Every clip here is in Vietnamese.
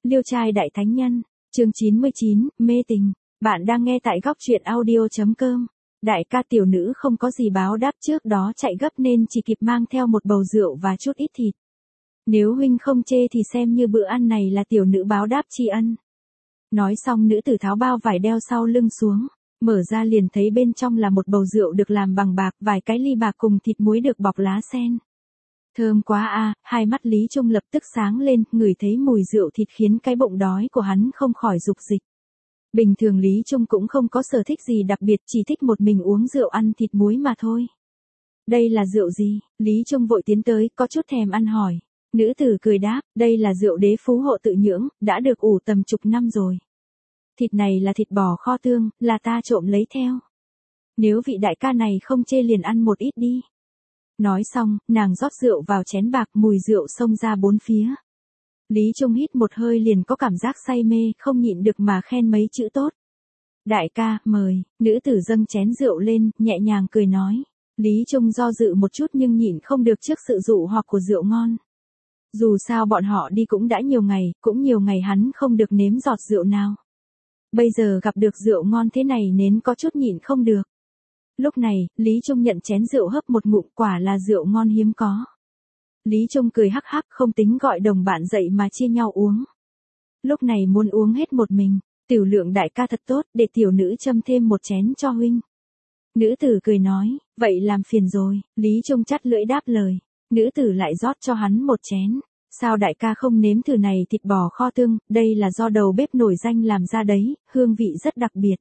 Liêu trai đại thánh nhân, chương 99, mê tình. Bạn đang nghe tại góc truyện audio.com. Đại ca tiểu nữ không có gì báo đáp, trước đó chạy gấp nên chỉ kịp mang theo một bầu rượu và chút ít thịt. Nếu huynh không chê thì xem như bữa ăn này là tiểu nữ báo đáp tri ân. Nói xong nữ tử tháo bao vải đeo sau lưng xuống, mở ra liền thấy bên trong là một bầu rượu được làm bằng bạc, vài cái ly bạc cùng thịt muối được bọc lá sen. Thơm quá a, hai mắt Lý Trung lập tức sáng lên, ngửi thấy mùi rượu thịt khiến cái bụng đói của hắn không khỏi dục dịch. Bình thường Lý Trung cũng không có sở thích gì đặc biệt, chỉ thích một mình uống rượu ăn thịt muối mà thôi. Đây là rượu gì? Lý Trung vội tiến tới, có chút thèm ăn hỏi. Nữ tử cười đáp, đây là rượu đế phú hộ tự nhưỡng, đã được ủ tầm chục năm rồi. Thịt này là thịt bò kho tương, là ta trộm lấy theo. Nếu vị đại ca này không chê liền ăn một ít đi. Nói xong, nàng rót rượu vào chén bạc, mùi rượu xông ra bốn phía. Lý Trung hít một hơi liền có cảm giác say mê, không nhịn được mà khen mấy chữ tốt. Đại ca, mời. Nữ tử dâng chén rượu lên, nhẹ nhàng cười nói. Lý Trung do dự một chút nhưng nhịn không được trước sự dụ hoặc của rượu ngon. Dù sao bọn họ đi cũng đã nhiều ngày hắn không được nếm giọt rượu nào. Bây giờ gặp được rượu ngon thế này nên có chút nhịn không được. Lúc này, Lý Trung nhận chén rượu hấp một ngụm, quả là rượu ngon hiếm có. Lý Trung cười hắc hắc, không tính gọi đồng bạn dậy mà chia nhau uống. Lúc này muốn uống hết một mình, tiểu lượng đại ca thật tốt, để tiểu nữ châm thêm một chén cho huynh. Nữ tử cười nói, vậy làm phiền rồi. Lý Trung chắt lưỡi đáp lời. Nữ tử lại rót cho hắn một chén. Sao đại ca không nếm thử này thịt bò kho tương, đây là do đầu bếp nổi danh làm ra đấy, hương vị rất đặc biệt.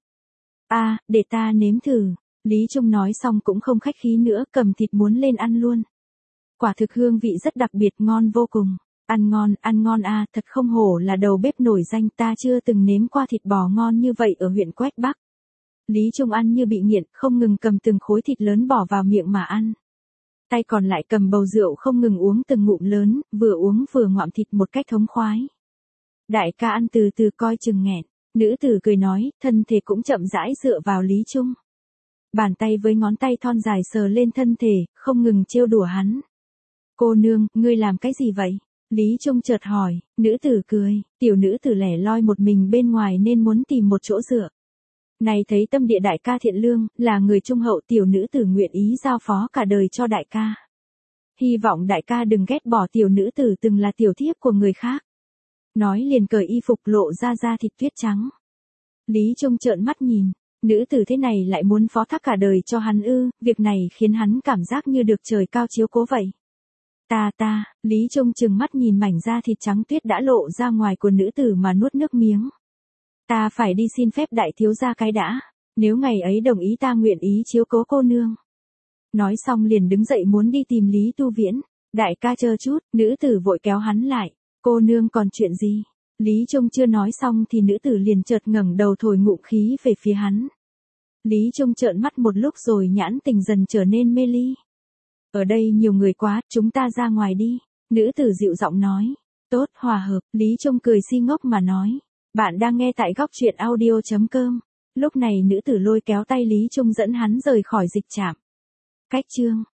Để ta nếm thử. Lý Trung nói xong cũng không khách khí nữa, cầm thịt muốn lên ăn luôn. Quả thực hương vị rất đặc biệt, ngon vô cùng. Ăn ngon thật không hổ là đầu bếp nổi danh, ta chưa từng nếm qua thịt bò ngon như vậy ở huyện Quách Bắc. Lý Trung ăn như bị nghiện, không ngừng cầm từng khối thịt lớn bỏ vào miệng mà ăn. Tay còn lại cầm bầu rượu không ngừng uống từng ngụm lớn, vừa uống vừa ngoạm thịt một cách thống khoái. Đại ca ăn từ từ coi chừng nghẹn. Nữ tử cười nói, thân thể cũng chậm rãi dựa vào Lý Trung. Bàn tay với ngón tay thon dài sờ lên thân thể, không ngừng trêu đùa hắn. Cô nương, ngươi làm cái gì vậy? Lý Trung chợt hỏi. Nữ tử cười, tiểu nữ tử lẻ loi một mình bên ngoài nên muốn tìm một chỗ dựa. Này thấy tâm địa đại ca thiện lương, là người trung hậu, tiểu nữ tử nguyện ý giao phó cả đời cho đại ca. Hy vọng đại ca đừng ghét bỏ tiểu nữ tử từng là tiểu thiếp của người khác. Nói liền cởi y phục lộ ra da thịt tuyết trắng. Lý Trung trợn mắt nhìn. Nữ tử thế này lại muốn phó thác cả đời cho hắn ư, việc này khiến hắn cảm giác như được trời cao chiếu cố vậy. Lý Trung trừng mắt nhìn mảnh da thịt trắng tuyết đã lộ ra ngoài của nữ tử mà nuốt nước miếng. Ta phải đi xin phép đại thiếu gia cái đã, nếu ngày ấy đồng ý ta nguyện ý chiếu cố cô nương. Nói xong liền đứng dậy muốn đi tìm Lý Tu Viễn. Đại ca chờ chút, nữ tử vội kéo hắn lại. Cô nương còn chuyện gì? Lý Trung chưa nói xong thì nữ tử liền chợt ngẩng đầu thổi ngụm khí về phía hắn. Lý Trung trợn mắt một lúc rồi nhãn tình dần trở nên mê ly. Ở đây nhiều người quá, chúng ta ra ngoài đi. Nữ tử dịu giọng nói. Tốt, hòa hợp. Lý Trung cười si ngốc mà nói. Bạn đang nghe tại góc truyện audio.com. Lúc này nữ tử lôi kéo tay Lý Trung dẫn hắn rời khỏi dịch trạm. Cách chương